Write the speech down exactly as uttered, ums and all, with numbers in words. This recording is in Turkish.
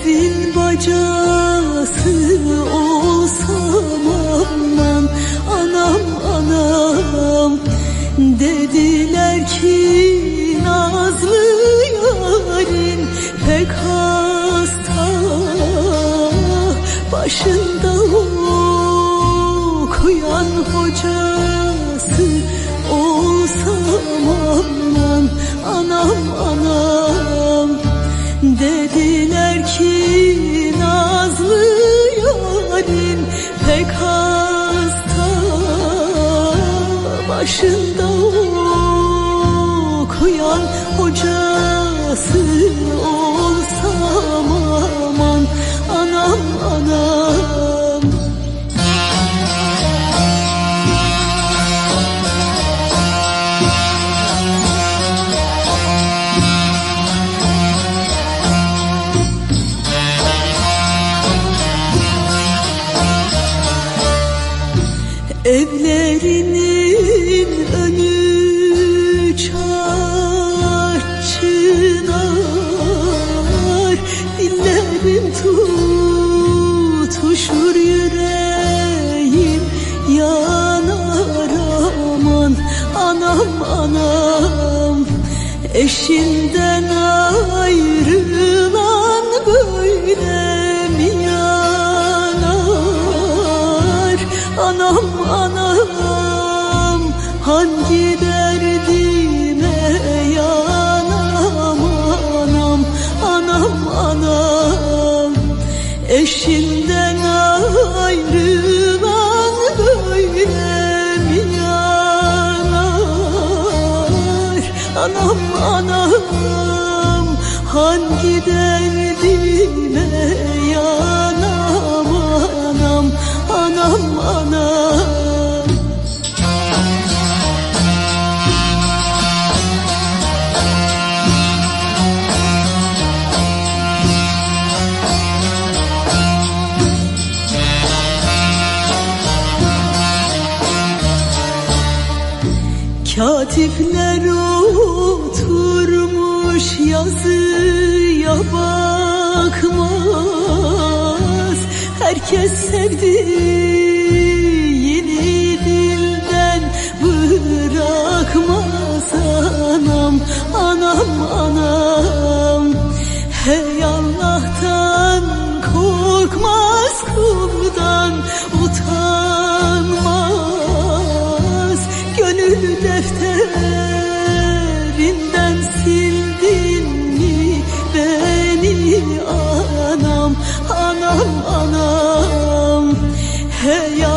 Derdin bacası olsam aman, anam anam. Dediler ki nazlı yarın pek hasta, başında okuyan hocası olsam aman, anam anam. Dediler ki nazlı yarın pek hasta, başında okuyan hocası olsam aman, anam anam. Evlerinin önü çarçınar, dillerim tutuşur, yüreğim yanar aman, anam anam. Eşinden ayrılan böyle mi yanar, anam anam. Hangi derdime yanam anam, anam anam. Eşinden ayrılan böyle mi yanar, anam anam. Hangi derdime yanam anam, anam anam. Katipler oturmuş yazıya bakmaz, herkes sevdiğini dilden bırakmaz anam, anam anam. Hey Allah'tan korkmaz, kuldan utanmaz. Gönül defterinden sildin mi beni anam, anam anam. Hey